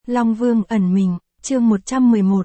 Long Vương ẩn mình, chương 111,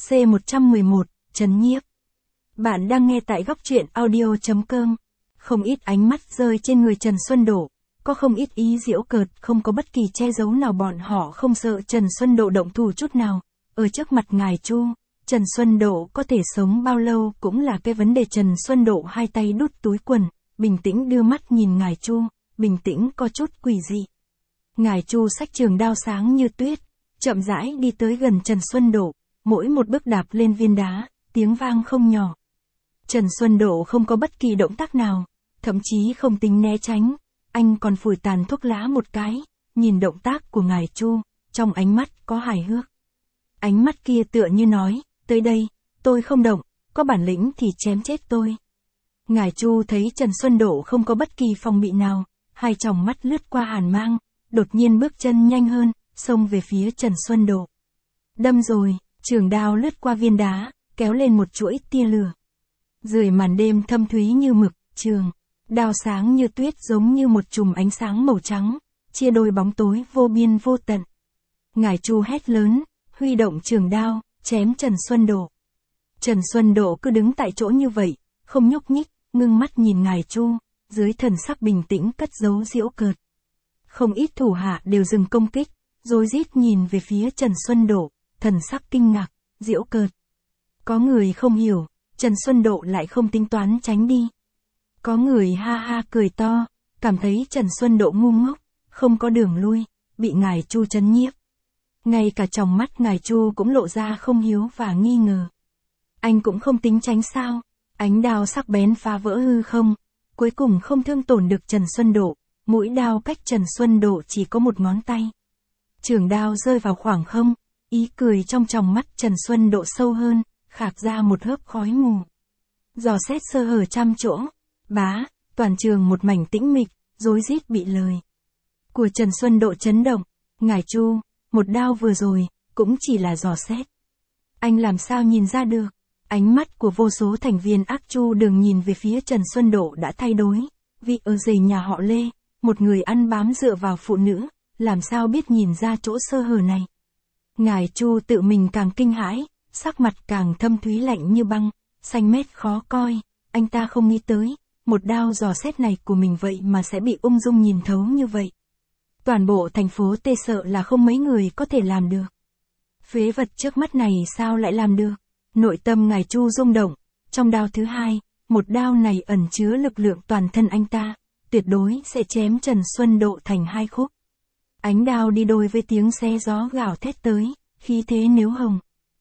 C111, trấn nhiếp. Bạn đang nghe tại góc truyện audio.com. Không ít ánh mắt rơi trên người Trần Xuân Độ, có không ít ý giễu cợt, không có bất kỳ che giấu nào, bọn họ không sợ Trần Xuân Độ động thủ chút nào. Ở trước mặt ngài Chu, Trần Xuân Độ có thể sống bao lâu cũng là cái vấn đề. Trần Xuân Độ hai tay đút túi quần, bình tĩnh đưa mắt nhìn ngài Chu, bình tĩnh có chút quỷ dị. Ngài Chu xách trường đao sáng như tuyết, chậm rãi đi tới gần Trần Xuân Độ, mỗi một bước đạp lên viên đá, tiếng vang không nhỏ. Trần Xuân Độ không có bất kỳ động tác nào, thậm chí không tính né tránh, anh còn phủi tàn thuốc lá một cái, nhìn động tác của ngài Chu, trong ánh mắt có hài hước. Ánh mắt kia tựa như nói, tới đây, tôi không động, có bản lĩnh thì chém chết tôi. Ngài Chu thấy Trần Xuân Độ không có bất kỳ phòng bị nào, hai tròng mắt lướt qua hàn mang, đột nhiên bước chân nhanh hơn, xông về phía Trần Xuân Độ. Đâm rồi, trường đao lướt qua viên đá, kéo lên một chuỗi tia lửa. Dưới màn đêm thâm thúy như mực, trường đao sáng như tuyết giống như một chùm ánh sáng màu trắng, chia đôi bóng tối vô biên vô tận. Ngài Chu hét lớn, huy động trường đao, chém Trần Xuân Độ. Trần Xuân Độ cứ đứng tại chỗ như vậy, không nhúc nhích, ngưng mắt nhìn ngài Chu, dưới thần sắc bình tĩnh cất giấu giễu cợt. Không ít thủ hạ đều dừng công kích, rối rít nhìn về phía Trần Xuân Độ, thần sắc kinh ngạc, giễu cợt. Có người không hiểu, Trần Xuân Độ lại không tính toán tránh đi. Có người ha ha cười to, cảm thấy Trần Xuân Độ ngu ngốc, không có đường lui, bị ngài Chu trấn nhiếp. Ngay cả trong mắt ngài Chu cũng lộ ra không hiếu và nghi ngờ. Anh cũng không tính tránh sao? Ánh đao sắc bén phá vỡ hư không, cuối cùng không thương tổn được Trần Xuân Độ, mũi đao cách Trần Xuân Độ chỉ có một ngón tay. Trường đao rơi vào khoảng không, ý cười trong tròng mắt Trần Xuân Độ sâu hơn, khạc ra một hớp khói mù. Dò xét sơ hở trăm chỗ, bá, toàn trường một mảnh tĩnh mịch, rối rít bị lời của Trần Xuân Độ chấn động. Ngài Chu, một đao vừa rồi, cũng chỉ là dò xét. Anh làm sao nhìn ra được? Ánh mắt của vô số thành viên ác Chu đường nhìn về phía Trần Xuân Độ đã thay đổi, vì ở rể nhà họ Lê, một người ăn bám dựa vào phụ nữ, làm sao biết nhìn ra chỗ sơ hở này. Ngài Chu tự mình càng kinh hãi, sắc mặt càng thâm thúy lạnh như băng, xanh mét khó coi, anh ta không nghĩ tới, một đao dò xét này của mình vậy mà sẽ bị ung dung nhìn thấu như vậy. Toàn bộ thành phố Tê sợ là không mấy người có thể làm được. Phế vật trước mắt này sao lại làm được? Nội tâm ngài Chu rung động, trong đao thứ hai, một đao này ẩn chứa lực lượng toàn thân anh ta, tuyệt đối sẽ chém Trần Xuân Độ thành hai khúc. Ánh đao đi đôi với tiếng xé gió gào thét tới, khí thế nếu hồng.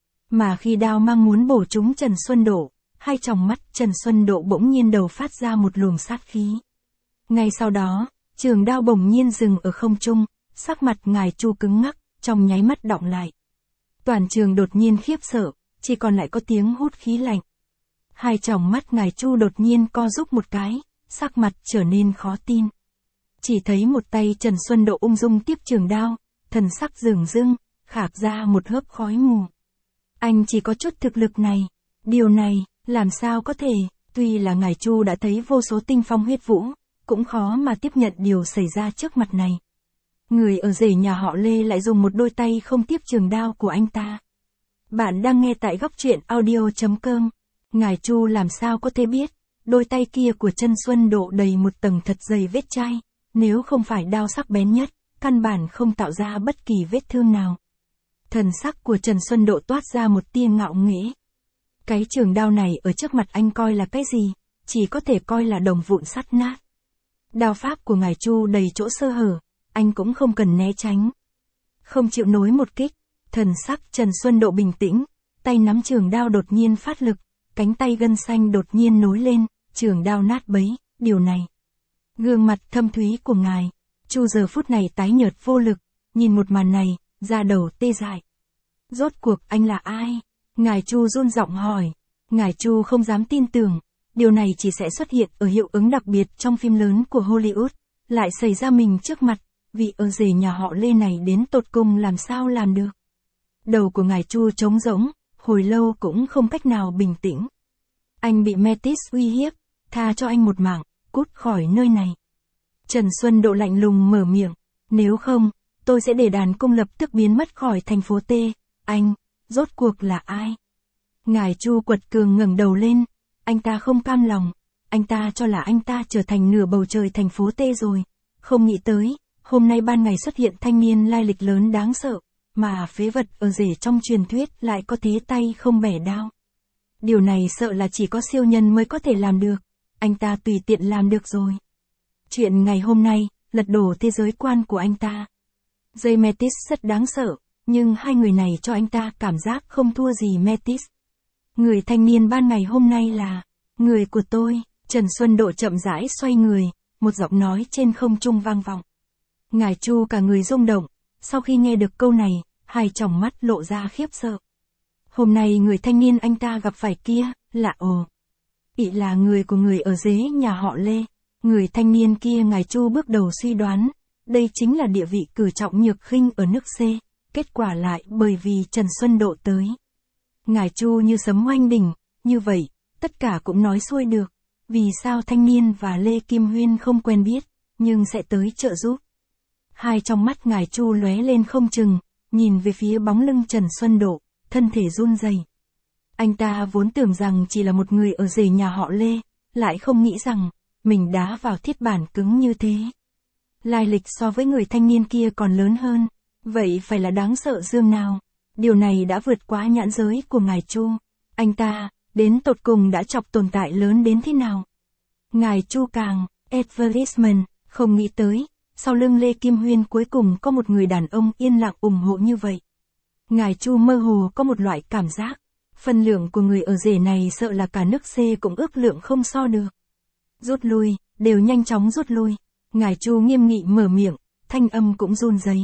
Mà khi đao mang muốn bổ trúng Trần Xuân Độ, hai tròng mắt Trần Xuân Độ bỗng nhiên đầu phát ra một luồng sát khí. Ngay sau đó, trường đao bỗng nhiên dừng ở không trung, sắc mặt ngài Chu cứng ngắc, trong nháy mắt đọng lại. Toàn trường đột nhiên khiếp sợ, chỉ còn lại có tiếng hút khí lạnh. Hai tròng mắt ngài Chu đột nhiên co rúm một cái, sắc mặt trở nên khó tin. Chỉ thấy một tay Trần Xuân Độ ung dung tiếp trường đao, thần sắc dửng dưng, khạc ra một hớp khói mù. Anh chỉ có chút thực lực này, điều này, làm sao có thể, tuy là ngài Chu đã thấy vô số tinh phong huyết vũ, cũng khó mà tiếp nhận điều xảy ra trước mặt này. Người ở rể nhà họ Lê lại dùng một đôi tay không tiếp trường đao của anh ta. Bạn đang nghe tại góc truyện audio.com. Ngài Chu làm sao có thể biết, đôi tay kia của Trần Xuân Độ đầy một tầng thật dày vết chai, nếu không phải đao sắc bén nhất, căn bản không tạo ra bất kỳ vết thương nào. Thần sắc của Trần Xuân Độ toát ra một tia ngạo nghễ. Cái trường đao này ở trước mặt anh coi là cái gì, chỉ có thể coi là đồng vụn sắt nát. Đao pháp của ngài Chu đầy chỗ sơ hở, anh cũng không cần né tránh. Không chịu nối một kích, thần sắc Trần Xuân Độ bình tĩnh, tay nắm trường đao đột nhiên phát lực, cánh tay gân xanh đột nhiên nối lên, trường đao nát bấy, điều này. Gương mặt thâm thúy của ngài Chu giờ phút này tái nhợt vô lực, nhìn một màn này, da đầu tê dại. Rốt cuộc anh là ai? Ngài Chu run giọng hỏi. Ngài Chu không dám tin tưởng, điều này chỉ sẽ xuất hiện ở hiệu ứng đặc biệt trong phim lớn của Hollywood, lại xảy ra mình trước mặt, vì ở rể nhà họ Lê này đến tột cùng làm sao làm được. Đầu của ngài Chu trống rỗng, hồi lâu cũng không cách nào bình tĩnh. Anh bị Metis uy hiếp, tha cho anh một mạng, cút khỏi nơi này. Trần Xuân Độ lạnh lùng mở miệng, nếu không, tôi sẽ để đàn cung lập tức biến mất khỏi thành phố T. Anh, rốt cuộc là ai? Ngài Chu quật cường ngẩng đầu lên, anh ta không cam lòng, anh ta cho là anh ta trở thành nửa bầu trời thành phố T rồi, không nghĩ tới, hôm nay ban ngày xuất hiện thanh niên lai lịch lớn đáng sợ, mà phế vật ở rể trong truyền thuyết lại có thế tay không bẻ đao. Điều này sợ là chỉ có siêu nhân mới có thể làm được, anh ta tùy tiện làm được rồi. Chuyện ngày hôm nay, lật đổ thế giới quan của anh ta. Dây Metis rất đáng sợ, nhưng hai người này cho anh ta cảm giác không thua gì Metis. Người thanh niên ban ngày hôm nay là người của tôi. Trần Xuân Độ chậm rãi xoay người, một giọng nói trên không trung vang vọng. Ngài Chu cả người rung động, sau khi nghe được câu này, hai tròng mắt lộ ra khiếp sợ. Hôm nay người thanh niên anh ta gặp phải kia, là ỷ là người của người ở dưới nhà họ Lê. Người thanh niên kia Ngài Chu bước đầu suy đoán, đây chính là địa vị cử trọng nhược khinh ở nước C, kết quả lại bởi vì Trần Xuân Độ tới. Ngài Chu như sấm oanh đỉnh, như vậy, tất cả cũng nói xuôi được. Vì sao thanh niên và Lê Kim Huyên không quen biết, nhưng sẽ tới trợ giúp? Hai trong mắt Ngài Chu lóe lên không chừng, nhìn về phía bóng lưng Trần Xuân Độ, thân thể run rẩy. Anh ta vốn tưởng rằng chỉ là một người ở rể nhà họ Lê, lại không nghĩ rằng, mình đá vào thiết bản cứng như thế. Lai lịch so với người thanh niên kia còn lớn hơn, vậy phải là đáng sợ dương nào? Điều này đã vượt quá nhãn giới của Ngài Chu. Anh ta, đến tột cùng đã chọc tồn tại lớn đến thế nào? Ngài Chu càng, advertisement, không nghĩ tới, sau lưng Lê Kim Huyên cuối cùng có một người đàn ông yên lặng ủng hộ như vậy. Ngài Chu mơ hồ có một loại cảm giác, phân lượng của người ở rể này sợ là cả nước C cũng ước lượng không so được. Rút lui, đều nhanh chóng rút lui. Ngài Chu nghiêm nghị mở miệng, thanh âm cũng run rẩy.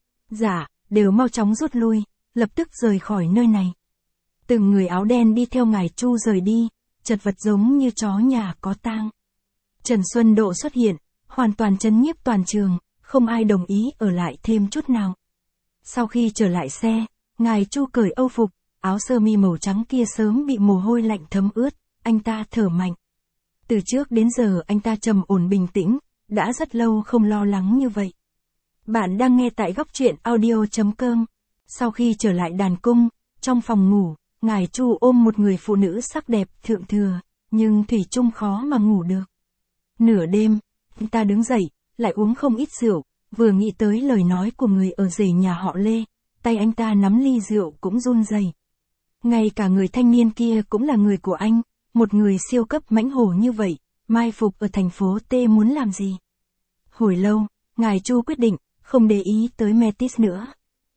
Dạ, đều mau chóng rút lui, lập tức rời khỏi nơi này. Từng người áo đen đi theo Ngài Chu rời đi, chật vật giống như chó nhà có tang. Trần Xuân Độ xuất hiện, hoàn toàn trấn nhiếp toàn trường, không ai đồng ý ở lại thêm chút nào. Sau khi trở lại xe, Ngài Chu cởi âu phục, áo sơ mi màu trắng kia sớm bị mồ hôi lạnh thấm ướt, anh ta thở mạnh. Từ trước đến giờ anh ta trầm ổn bình tĩnh, đã rất lâu không lo lắng như vậy. Bạn đang nghe tại góc truyện audio.com. Sau khi trở lại đàn cung, trong phòng ngủ, Ngài Chu ôm một người phụ nữ sắc đẹp thượng thừa, nhưng thủy chung khó mà ngủ được. Nửa đêm, anh ta đứng dậy, lại uống không ít rượu, vừa nghĩ tới lời nói của người ở rể nhà họ Lê, tay anh ta nắm ly rượu cũng run rẩy. Ngay cả người thanh niên kia cũng là người của anh, một người siêu cấp mãnh hổ như vậy, mai phục ở thành phố T muốn làm gì? Hồi lâu, Ngài Chu quyết định, không để ý tới Metis nữa.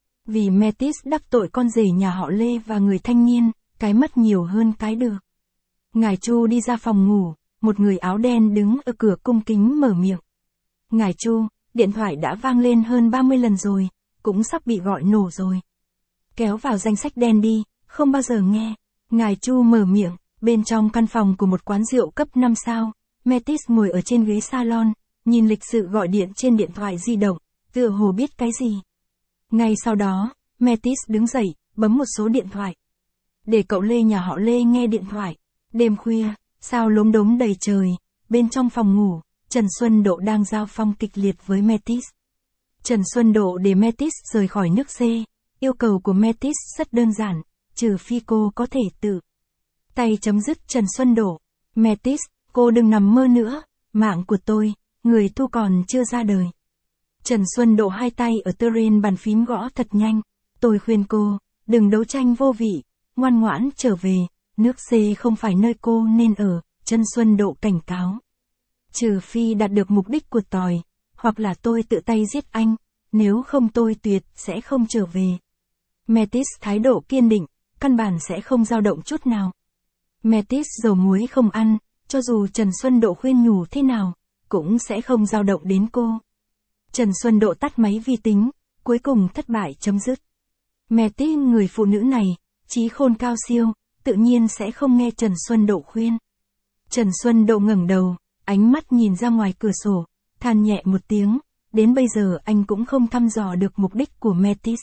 Vì Metis đắc tội con rể nhà họ Lê và người thanh niên, cái mất nhiều hơn cái được. Ngài Chu đi ra phòng ngủ, một người áo đen đứng ở cửa cung kính mở miệng. Ngài Chu, điện thoại đã vang lên hơn 30 lần rồi, cũng sắp bị gọi nổ rồi. Kéo vào danh sách đen đi, không bao giờ nghe. Ngài Chu mở miệng, bên trong căn phòng của một quán rượu cấp 5 sao, Metis ngồi ở trên ghế salon, nhìn lịch sự gọi điện trên điện thoại di động, tựa hồ biết cái gì. Ngay sau đó, Metis đứng dậy, bấm một số điện thoại. Để cậu Lê nhà họ Lê nghe điện thoại. Đêm khuya, sao lốm đốm đầy trời, bên trong phòng ngủ, Trần Xuân Độ đang giao phong kịch liệt với Metis. Trần Xuân Độ để Metis rời khỏi nước C, yêu cầu của Metis rất đơn giản, trừ phi cô có thể tự tay chấm dứt Trần Xuân Độ. Metis, cô đừng nằm mơ nữa, mạng của tôi, người thu còn chưa ra đời. Trần Xuân Độ hai tay ở terrain bàn phím gõ thật nhanh. Tôi khuyên cô, đừng đấu tranh vô vị, ngoan ngoãn trở về, nước C không phải nơi cô nên ở, Trần Xuân Độ cảnh cáo. Trừ phi đạt được mục đích của tỏi, hoặc là tôi tự tay giết anh, nếu không tôi tuyệt sẽ không trở về. Metis thái độ kiên định, căn bản sẽ không dao động chút nào. Metis dầu muối không ăn, cho dù Trần Xuân Độ khuyên nhủ thế nào, cũng sẽ không dao động đến cô. Trần Xuân Độ tắt máy vi tính, cuối cùng thất bại chấm dứt. Metis người phụ nữ này, trí khôn cao siêu, tự nhiên sẽ không nghe Trần Xuân Độ khuyên. Trần Xuân Độ ngẩng đầu, ánh mắt nhìn ra ngoài cửa sổ, than nhẹ một tiếng, đến bây giờ anh cũng không thăm dò được mục đích của Metis.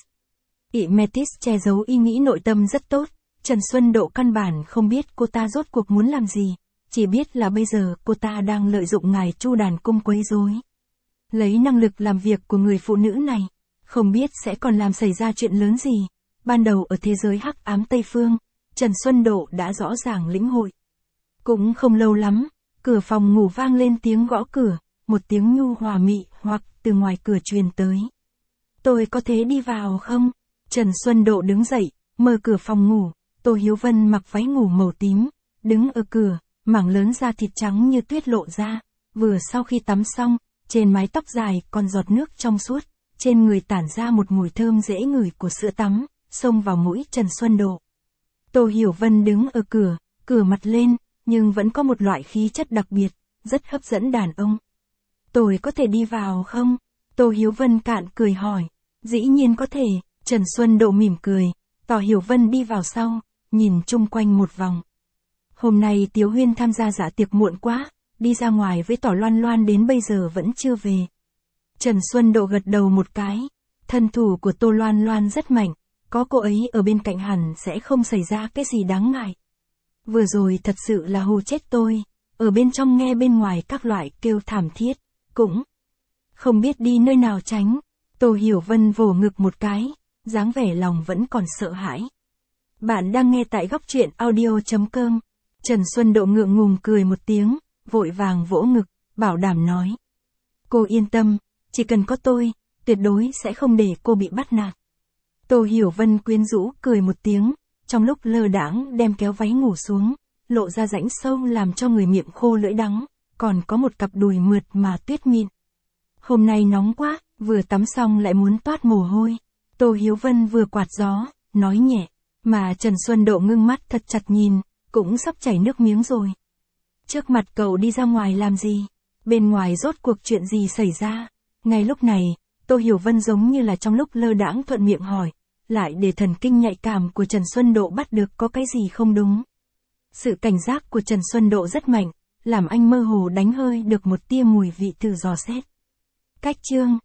Metis che giấu ý nghĩ nội tâm rất tốt, Trần Xuân Độ căn bản không biết cô ta rốt cuộc muốn làm gì, chỉ biết là bây giờ cô ta đang lợi dụng Ngài Chu đàn cung quấy rối. Lấy năng lực làm việc của người phụ nữ này, Không biết sẽ còn làm xảy ra chuyện lớn gì. Ban đầu ở thế giới hắc ám Tây Phương, Trần Xuân Độ đã rõ ràng lĩnh hội. Cũng không lâu lắm, cửa phòng ngủ vang lên tiếng gõ cửa, một tiếng nhu hòa mị hoặc từ ngoài cửa truyền tới. Tôi có thể đi vào không? Trần Xuân Độ đứng dậy, mở cửa phòng ngủ. Tô Hiếu Vân mặc váy ngủ màu tím, đứng ở cửa, mảng lớn da thịt trắng như tuyết lộ ra. Vừa sau khi tắm xong, trên mái tóc dài còn giọt nước trong suốt, trên người tản ra một mùi thơm dễ ngửi của sữa tắm, xông vào mũi Trần Xuân Độ. Tô Hiểu Vân đứng ở cửa, cửa mặt lên, nhưng vẫn có một loại khí chất đặc biệt, rất hấp dẫn đàn ông. Tôi có thể đi vào không? Tô Hiếu Vân cạn cười hỏi. Dĩ nhiên có thể, Trần Xuân Độ mỉm cười, tỏ Hiểu Vân đi vào sau, nhìn chung quanh một vòng. Hôm nay Tiếu Huyên tham gia dạ tiệc muộn quá, đi ra ngoài với Tỏ Loan Loan đến bây giờ vẫn chưa về. Trần Xuân Độ gật đầu một cái, thân thủ của Tô Loan Loan rất mạnh, có cô ấy ở bên cạnh hẳn sẽ không xảy ra cái gì đáng ngại. Vừa rồi thật sự là hù chết tôi, ở bên trong nghe bên ngoài các loại kêu thảm thiết, cũng không biết đi nơi nào tránh. Tô Hiểu Vân vồ ngực một cái, dáng vẻ lòng vẫn còn sợ hãi. Bạn đang nghe tại góc truyện audio.com. Trần Xuân Độ ngượng ngùng cười một tiếng, vội vàng vỗ ngực, bảo đảm nói. Cô yên tâm, chỉ cần có tôi, tuyệt đối sẽ không để cô bị bắt nạt. Tô Hiểu Vân quyến rũ cười một tiếng, trong lúc lơ đãng đem kéo váy ngủ xuống, lộ ra rãnh sâu làm cho người miệng khô lưỡi đắng, còn có một cặp đùi mượt mà tuyết mịn. Hôm nay nóng quá, vừa tắm xong lại muốn toát mồ hôi. Tô Hiếu Vân vừa quạt gió, nói nhẹ, mà Trần Xuân Độ ngưng mắt thật chặt nhìn, cũng sắp chảy nước miếng rồi. Trước mặt cậu đi ra ngoài làm gì? Bên ngoài rốt cuộc chuyện gì xảy ra? Ngay lúc này, Tô Hiểu Vân giống như là trong lúc lơ đãng thuận miệng hỏi, lại để thần kinh nhạy cảm của Trần Xuân Độ bắt được có cái gì không đúng. Sự cảnh giác của Trần Xuân Độ rất mạnh, làm anh mơ hồ đánh hơi được một tia mùi vị từ dò xét. Cách chương